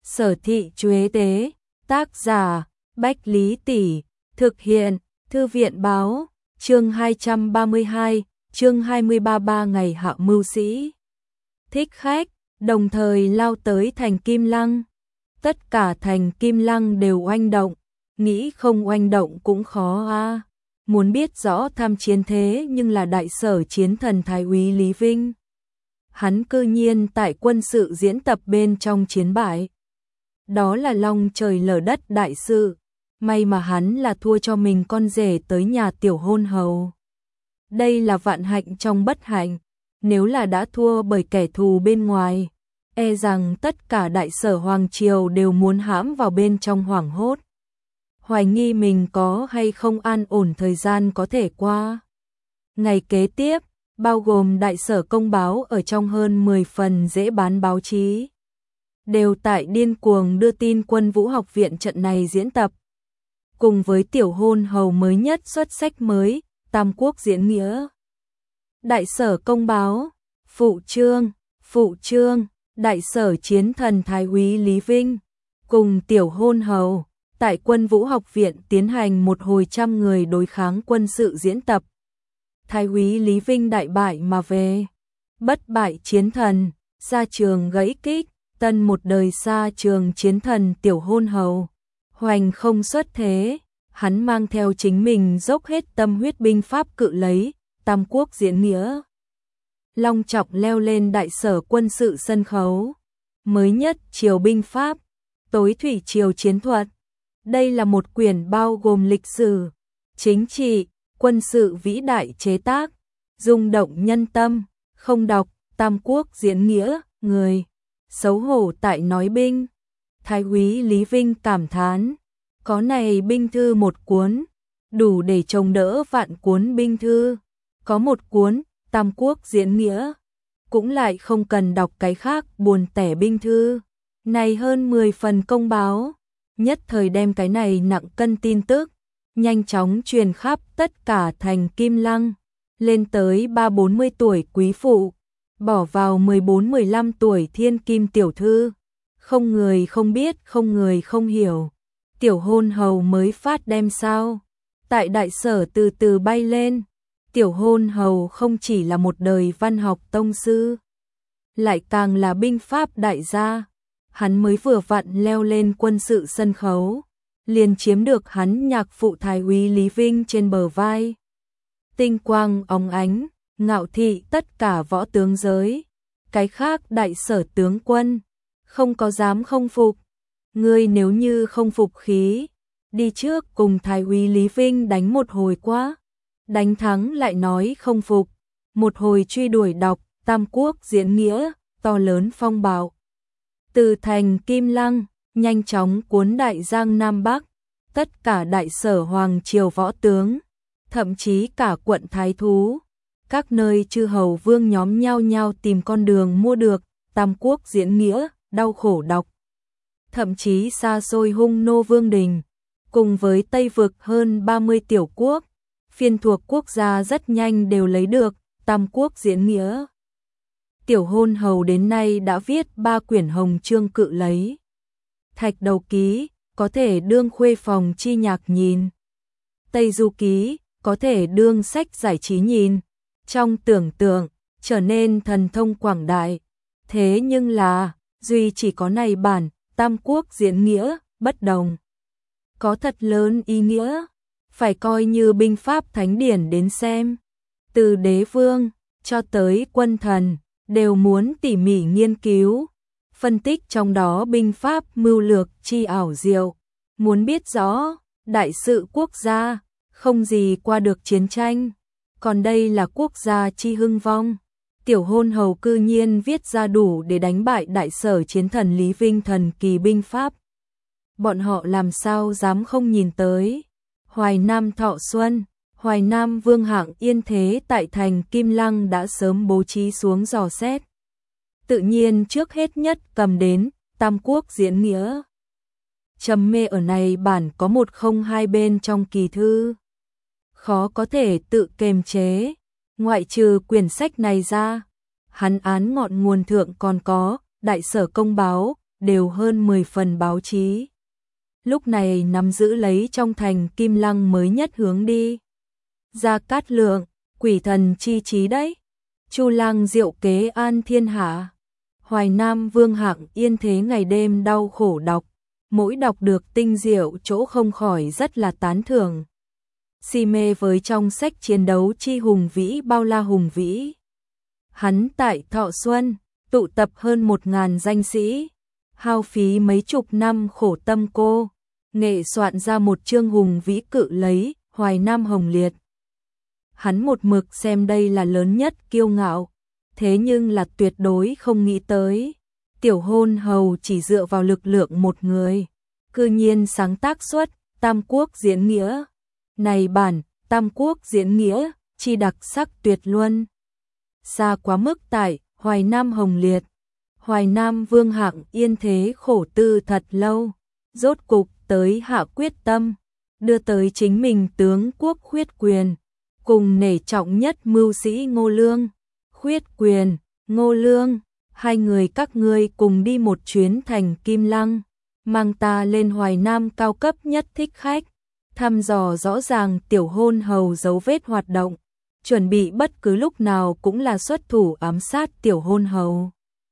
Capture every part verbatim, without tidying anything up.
Sở Thị Chuế Tế, tác giả, Bách Lý Tỷ, thực hiện, Thư viện Báo, chương hai trăm ba mươi hai, chương hai mươi ba ba ngày hạ mưu sĩ. Thích khách, đồng thời lao tới thành Kim Lăng. Tất cả thành Kim Lăng đều oanh động, nghĩ không oanh động cũng khó a. Muốn biết rõ tham chiến thế nhưng là đại sở chiến thần Thái úy Lý Vinh. Hắn cư nhiên tại quân sự diễn tập bên trong chiến bại. Đó là long trời lở đất đại sự. May mà hắn là thua cho mình con rể tới nhà tiểu hôn hầu. Đây là vạn hạnh trong bất hạnh. Nếu là đã thua bởi kẻ thù bên ngoài, e rằng tất cả đại sở hoàng triều đều muốn hãm vào bên trong hoảng hốt. Hoài nghi mình có hay không an ổn thời gian có thể qua. Ngày kế tiếp, bao gồm đại sở công báo ở trong hơn mười phần dễ bán báo chí, đều tại điên cuồng đưa tin quân vũ học viện trận này diễn tập. Cùng với tiểu hôn hầu mới nhất xuất sách mới, Tam Quốc diễn nghĩa. Đại sở công báo, phụ trương, phụ trương, đại sở chiến thần Thái úy Lý Vinh, cùng tiểu hôn hầu, tại quân vũ học viện tiến hành một hồi trăm người đối kháng quân sự diễn tập. Thái úy Lý Vinh đại bại mà về, bất bại chiến thần, xa trường gãy kích, tân một đời xa trường chiến thần tiểu hôn hầu, hoành không xuất thế, hắn mang theo chính mình dốc hết tâm huyết binh pháp cự lấy, Tam Quốc diễn nghĩa. Long trọng leo lên đại sở quân sự sân khấu, mới nhất triều binh pháp, tối thủy triều chiến thuật. Đây là một quyển bao gồm lịch sử, chính trị, quân sự vĩ đại chế tác, rung động nhân tâm, không đọc, Tam Quốc diễn nghĩa, người xấu hổ tại nói binh. Thái úy Lý Vinh cảm thán, có này binh thư một cuốn, đủ để trông đỡ vạn cuốn binh thư, có một cuốn, Tam Quốc diễn nghĩa, cũng lại không cần đọc cái khác buồn tẻ binh thư. Này hơn mười phần công báo, nhất thời đem cái này nặng cân tin tức, nhanh chóng truyền khắp tất cả thành Kim Lăng, lên tới ba bốn mươi tuổi quý phụ, bỏ vào mười bốn mười lăm tuổi thiên kim tiểu thư, không người không biết, không người không hiểu. Tiểu hôn hầu mới phát đem sao, tại đại sở từ từ bay lên. Tiểu hôn hầu không chỉ là một đời văn học tông sư, lại càng là binh pháp đại gia. Hắn mới vừa vặn leo lên quân sự sân khấu, liền chiếm được hắn nhạc phụ Thái úy Lý Vinh trên bờ vai. Tinh quang óng ánh, ngạo thị tất cả võ tướng giới, cái khác đại sở tướng quân, không có dám không phục. Ngươi nếu như không phục khí, đi trước cùng Thái úy Lý Vinh đánh một hồi quá. Đánh thắng lại nói không phục, một hồi truy đuổi đọc, Tam Quốc diễn nghĩa, to lớn phong bạo. Từ thành Kim Lăng, nhanh chóng cuốn đại giang Nam Bắc, tất cả đại sở hoàng triều võ tướng, thậm chí cả quận Thái Thú, các nơi chư hầu vương nhóm nhau nhau tìm con đường mua được, Tam Quốc diễn nghĩa, đau khổ đọc. Thậm chí xa xôi hung nô vương đình, cùng với Tây vực hơn ba mươi tiểu quốc, phiên thuộc quốc gia rất nhanh đều lấy được, Tam Quốc diễn nghĩa. Tiểu hôn hầu đến nay đã viết ba quyển hồng chương cự lấy. Thạch đầu ký, có thể đương khuê phòng chi nhạc nhìn. Tây du ký, có thể đương sách giải trí nhìn. Trong tưởng tượng, trở nên thần thông quảng đại. Thế nhưng là, duy chỉ có này bản, Tam Quốc diễn nghĩa, bất đồng. Có thật lớn ý nghĩa, phải coi như binh pháp thánh điển đến xem. Từ đế vương, cho tới quân thần, đều muốn tỉ mỉ nghiên cứu, phân tích trong đó binh pháp mưu lược chi ảo diệu. Muốn biết rõ, đại sự quốc gia, không gì qua được chiến tranh, còn đây là quốc gia chi hưng vong. Tiểu hôn hầu cư nhiên viết ra đủ để đánh bại đại sở chiến thần Lý Vinh thần kỳ binh pháp. Bọn họ làm sao dám không nhìn tới. Hoài Nam thọ xuân, Hoài Nam Vương hạng yên thế tại thành Kim Lăng đã sớm bố trí xuống dò xét. Tự nhiên trước hết nhất cầm đến Tam Quốc diễn nghĩa. Trầm mê ở này bản có một không hai bên trong kỳ thư. Khó có thể tự kềm chế, ngoại trừ quyển sách này ra. Hắn án ngọn nguồn thượng còn có đại sở công báo, đều hơn mười phần báo chí. Lúc này nắm giữ lấy trong thành Kim Lăng mới nhất hướng đi. Gia Cát Lượng, quỷ thần chi trí đấy. Chu Lang diệu kế an thiên hạ. Hoài Nam Vương Hạng yên thế ngày đêm đau khổ đọc, mỗi đọc được tinh diệu chỗ không khỏi rất là tán thưởng. Si mê với trong sách chiến đấu chi hùng vĩ bao la hùng vĩ. Hắn tại Thọ Xuân, tụ tập hơn một ngàn danh sĩ, hao phí mấy chục năm khổ tâm cô, nghệ soạn ra một chương hùng vĩ cự lấy, Hoài Nam Hồng Liệt. Hắn một mực xem đây là lớn nhất kiêu ngạo, thế nhưng là tuyệt đối không nghĩ tới. Tiểu Hôn Hầu chỉ dựa vào lực lượng một người, cư nhiên sáng tác xuất Tam Quốc diễn nghĩa. Này bản Tam Quốc diễn nghĩa, chi đặc sắc tuyệt luân. Xa quá mức tại Hoài Nam Hồng Liệt. Hoài Nam Vương Hạng yên thế khổ tư thật lâu, rốt cục tới hạ quyết tâm, đưa tới chính mình tướng quốc khuyết quyền, cùng nể trọng nhất mưu sĩ Ngô Lương. Khuyết quyền, Ngô Lương, hai người các ngươi cùng đi một chuyến thành Kim Lăng, mang ta lên Hoài Nam cao cấp nhất thích khách, thăm dò rõ ràng Tiểu Hôn Hầu dấu vết hoạt động, chuẩn bị bất cứ lúc nào cũng là xuất thủ ám sát Tiểu Hôn Hầu.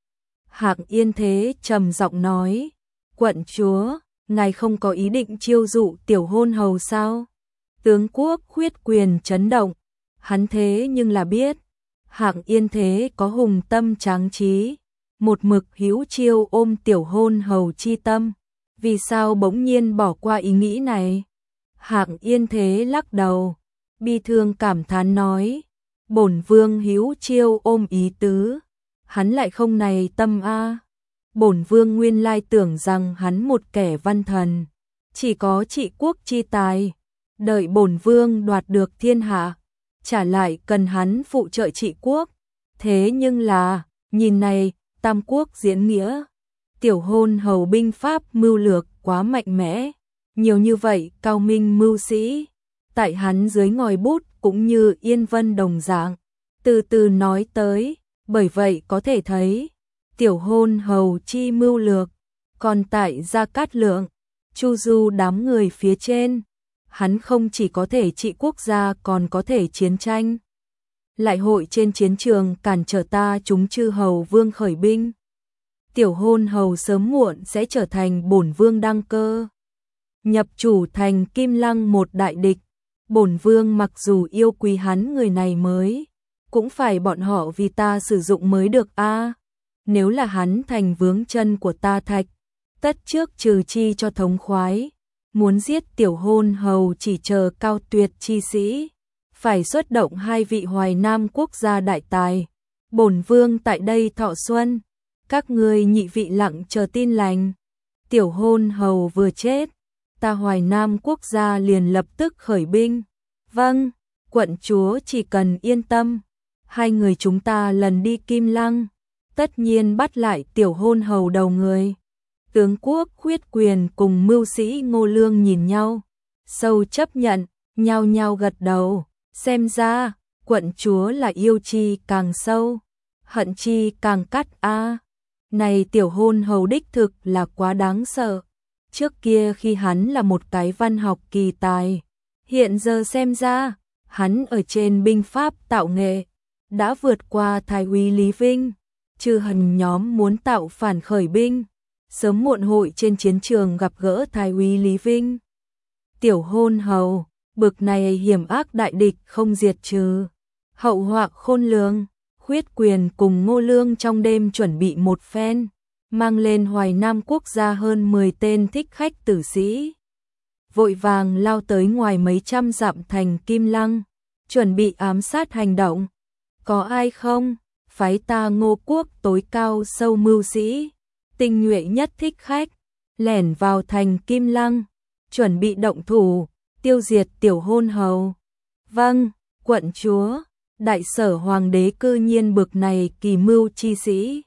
Hạng Yên Thế trầm giọng nói, quận chúa, ngài không có ý định chiêu dụ Tiểu Hôn Hầu sao? Tướng quốc khuyết quyền chấn động, hắn thế nhưng là biết, Hạng Yên Thế có hùng tâm tráng trí, một mực hữu chiêu ôm Tiểu Hôn Hầu chi tâm, vì sao bỗng nhiên bỏ qua ý nghĩ này? Hạng Yên Thế lắc đầu, bi thương cảm thán nói, bổn vương hữu chiêu ôm ý tứ, hắn lại không này tâm a. Bổn vương nguyên lai tưởng rằng hắn một kẻ văn thần, chỉ có trị quốc chi tài, đợi bổn vương đoạt được thiên hạ, trả lại cần hắn phụ trợ trị quốc. Thế nhưng là, nhìn này, Tam Quốc diễn nghĩa, Tiểu Hôn Hầu binh pháp mưu lược quá mạnh mẽ, nhiều như vậy cao minh mưu sĩ, tại hắn dưới ngòi bút cũng như yên vân đồng dạng, từ từ nói tới, bởi vậy có thể thấy, Tiểu Hôn Hầu chi mưu lược, còn tại Gia Cát Lượng, Chu Du đám người phía trên, hắn không chỉ có thể trị quốc gia còn có thể chiến tranh. Lại hội trên chiến trường cản trở ta chúng chư hầu vương khởi binh. Tiểu Hôn Hầu sớm muộn sẽ trở thành bổn vương đăng cơ, nhập chủ thành Kim Lăng một đại địch. Bổn vương mặc dù yêu quý hắn người này mới, cũng phải bọn họ vì ta sử dụng mới được a. À, nếu là hắn thành vướng chân của ta thạch, tất trước trừ chi cho thống khoái. Muốn giết Tiểu Hôn Hầu chỉ chờ cao tuyệt chi sĩ, phải xuất động hai vị Hoài Nam quốc gia đại tài. Bổn vương tại đây thọ xuân, các ngươi nhị vị lặng chờ tin lành. Tiểu Hôn Hầu vừa chết, ta Hoài Nam quốc gia liền lập tức khởi binh. Vâng, quận chúa chỉ cần yên tâm, hai người chúng ta lần đi Kim Lăng, tất nhiên bắt lại Tiểu Hôn Hầu đầu người. Tướng quốc khuyết quyền cùng mưu sĩ Ngô Lương nhìn nhau, sâu chấp nhận, nhao nhao gật đầu, xem ra, quận chúa là yêu chi càng sâu, hận chi càng cắt a. À, này Tiểu Hôn Hầu đích thực là quá đáng sợ, trước kia khi hắn là một cái văn học kỳ tài, hiện giờ xem ra, hắn ở trên binh pháp tạo nghệ, đã vượt qua thái úy Lý Vinh, trừ hần nhóm muốn tạo phản khởi binh. Sớm muộn hội trên chiến trường gặp gỡ thái úy Lý Vinh. Tiểu Hôn Hầu, bực này hiểm ác đại địch không diệt trừ, hậu họa khôn lường. Khuyết quyền cùng Ngô Lương trong đêm chuẩn bị một phen, mang lên Hoài Nam quốc gia hơn mười tên thích khách tử sĩ. Vội vàng lao tới ngoài mấy trăm dặm thành Kim Lăng, chuẩn bị ám sát hành động. Có ai không? Phái ta Ngô quốc tối cao sâu mưu sĩ, tinh nhuệ nhất thích khách, lẻn vào thành Kim Lăng, chuẩn bị động thủ, tiêu diệt Tiểu Hôn Hầu. Vâng, quận chúa, đại sở hoàng đế cư nhiên bực này kỳ mưu chi sĩ.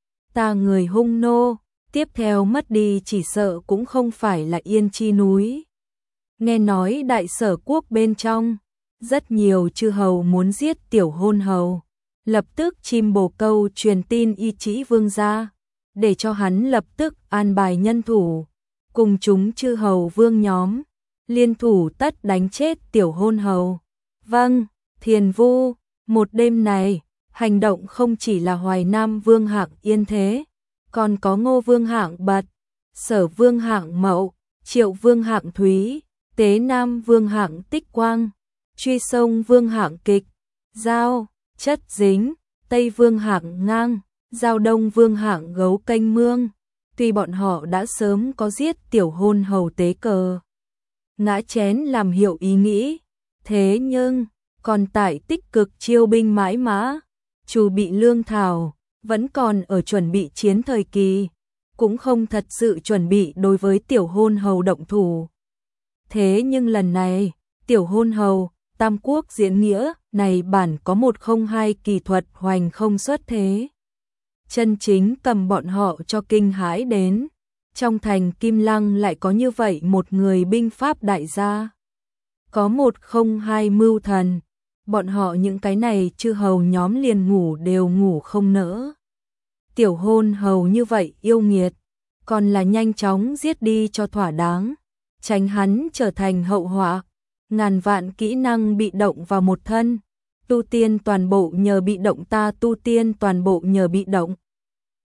Ta người hung nô, tiếp theo mất đi chỉ sợ cũng không phải là Yên Chi núi. Nghe nói đại sở quốc bên trong, rất nhiều chư hầu muốn giết Tiểu Hôn Hầu, lập tức chim bồ câu truyền tin y chỉ vương gia. để cho hắn lập tức an bài nhân thủ, cùng chúng chư hầu vương nhóm, liên thủ tất đánh chết tiểu hôn hầu. Vâng, Thiền Vu, một đêm này, hành động không chỉ là Hoài Nam Vương hạng Yên Thế, còn có Ngô Vương hạng Bật, Sở Vương hạng Mậu, Triệu Vương hạng Thúy, Tế Nam Vương hạng Tích Quang, Truy Sông Vương hạng Kịch, Giao, Chất Dính, Tây Vương hạng Ngang, Giao Đông Vương hạng Gấu Kênh Mương. Tuy bọn họ đã sớm có giết tiểu hôn hầu tế cờ, ngã chén làm hiệu ý nghĩ, thế nhưng còn tại tích cực chiêu binh mãi mã, chuẩn bị lương thảo, vẫn còn ở chuẩn bị chiến thời kỳ, cũng không thật sự chuẩn bị đối với tiểu hôn hầu động thủ. Thế nhưng lần này, tiểu hôn hầu, Tam Quốc diễn nghĩa này bản có một không hai kỳ thuật hoành không xuất thế. Chân chính cầm bọn họ cho kinh hãi đến, trong thành Kim Lăng lại có như vậy một người binh pháp đại gia. Có một không hai mưu thần, bọn họ những cái này chư hầu nhóm liền ngủ đều ngủ không nỡ. Tiểu hôn hầu như vậy yêu nghiệt, còn là nhanh chóng giết đi cho thỏa đáng, tránh hắn trở thành hậu họa. Ngàn vạn kỹ năng bị động vào một thân, tu tiên toàn bộ nhờ bị động ta tu tiên toàn bộ nhờ bị động.